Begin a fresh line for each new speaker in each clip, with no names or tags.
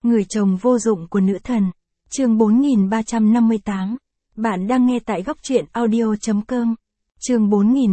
Người chồng vô dụng của nữ thần. Chương 4358. Bạn đang nghe tại góc truyện audio.com. Chương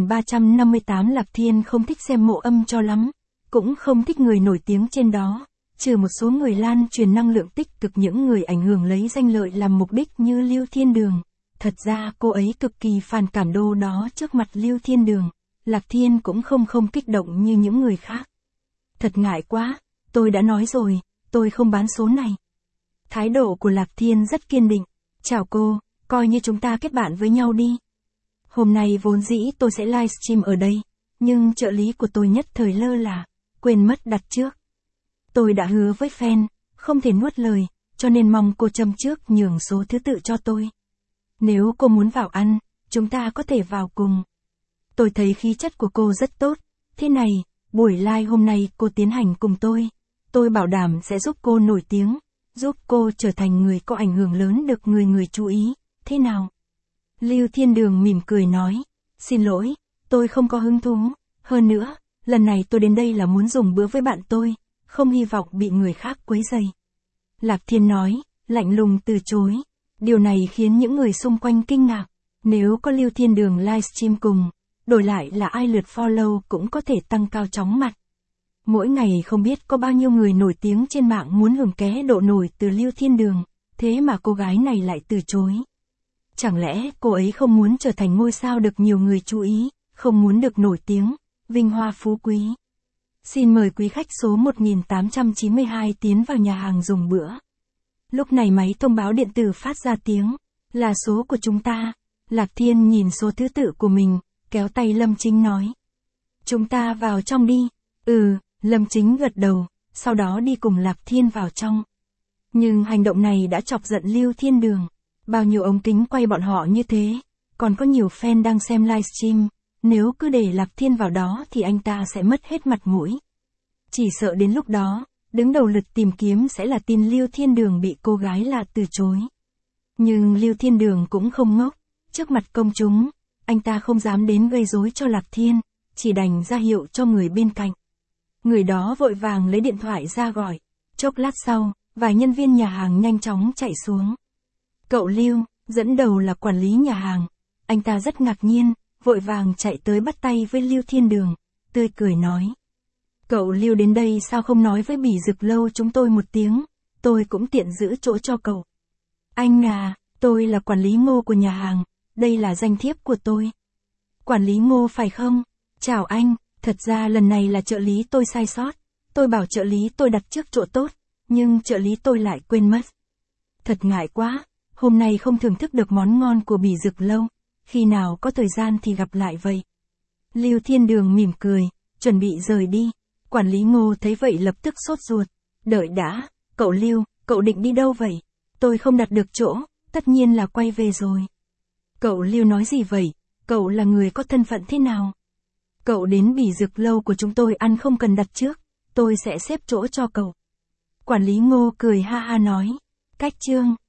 4358. Lạc Thiên không thích xem mộ âm cho lắm, cũng không thích người nổi tiếng trên đó, trừ một số người lan truyền năng lượng tích cực, những người ảnh hưởng lấy danh lợi làm mục đích như Lưu Thiên Đường. Thật ra cô ấy cực kỳ phản cảm đô đó trước mặt Lưu Thiên Đường. Lạc Thiên cũng không kích động như những người khác. Thật ngại quá, tôi đã nói rồi, tôi không bán số này. Thái độ của Lạc Thiên rất kiên định. Chào cô, coi như chúng ta kết bạn với nhau đi. Hôm nay vốn dĩ tôi sẽ livestream ở đây, nhưng trợ lý của tôi nhất thời lơ là, quên mất đặt trước. Tôi đã hứa với fan, không thể nuốt lời, cho nên mong cô châm trước nhường số thứ tự cho tôi. Nếu cô muốn vào ăn, chúng ta có thể vào cùng. Tôi thấy khí chất của cô rất tốt. Thế này, buổi live hôm nay cô tiến hành cùng tôi bảo đảm sẽ giúp cô nổi tiếng, giúp cô trở thành người có ảnh hưởng lớn được người chú ý, thế nào? Lưu Thiên Đường mỉm cười nói, xin lỗi, tôi không có hứng thú, hơn nữa, lần này tôi đến đây là muốn dùng bữa với bạn tôi, không hy vọng bị người khác quấy rầy. Lạc Thiên nói, lạnh lùng từ chối, điều này khiến những người xung quanh kinh ngạc, nếu có Lưu Thiên Đường livestream cùng, đổi lại là ai lượt follow cũng có thể tăng cao chóng mặt. Mỗi ngày không biết có bao nhiêu người nổi tiếng trên mạng muốn hưởng ké độ nổi từ Lưu Thiên Đường, thế mà cô gái này lại từ chối. Chẳng lẽ cô ấy không muốn trở thành ngôi sao được nhiều người chú ý, không muốn được nổi tiếng, vinh hoa phú quý. Xin mời quý khách số 1892 tiến vào nhà hàng dùng bữa. Lúc này máy thông báo điện tử phát ra tiếng, là số của chúng ta. Lạc Thiên nhìn số thứ tự của mình, kéo tay Lâm Chính nói. Chúng ta vào trong đi. Lâm Chính gật đầu, sau đó đi cùng Lạc Thiên vào trong. Nhưng hành động này đã chọc giận Lưu Thiên Đường. Bao nhiêu ống kính quay bọn họ như thế, còn có nhiều fan đang xem livestream, nếu cứ để Lạc Thiên vào đó thì anh ta sẽ mất hết mặt mũi. Chỉ sợ đến lúc đó, đứng đầu lượt tìm kiếm sẽ là tin Lưu Thiên Đường bị cô gái lạ từ chối. Nhưng Lưu Thiên Đường cũng không ngốc, trước mặt công chúng, anh ta không dám đến gây rối cho Lạc Thiên, chỉ đành ra hiệu cho người bên cạnh. Người đó vội vàng lấy điện thoại ra gọi, chốc lát sau, vài nhân viên nhà hàng nhanh chóng chạy xuống. Cậu Lưu, dẫn đầu là quản lý nhà hàng, anh ta rất ngạc nhiên, vội vàng chạy tới bắt tay với Lưu Thiên Đường, tươi cười nói. Cậu Lưu đến đây sao không nói với Bỉ Dực Lâu chúng tôi một tiếng, tôi cũng tiện giữ chỗ cho cậu. Anh à, tôi là quản lý Ngô của nhà hàng, đây là danh thiếp của tôi. Quản lý Ngô phải không? Chào anh, thật ra lần này là trợ lý tôi sai sót, tôi bảo trợ lý tôi đặt trước chỗ tốt, nhưng trợ lý tôi lại quên mất. Thật ngại quá, hôm nay không thưởng thức được món ngon của Bỉ Dực Lâu, khi nào có thời gian thì gặp lại vậy. Lưu Thiên Đường mỉm cười, chuẩn bị rời đi. Quản lý Ngô thấy vậy lập tức sốt ruột. Đợi đã, cậu Lưu, cậu định đi đâu vậy? Tôi không đặt được chỗ, tất nhiên là quay về rồi. Cậu Lưu nói gì vậy? Cậu là người có thân phận thế nào? Cậu đến Bỉ Dực Lâu của chúng tôi ăn không cần đặt trước, tôi sẽ xếp chỗ cho cậu. Quản lý Ngô cười ha ha nói. Cách chương.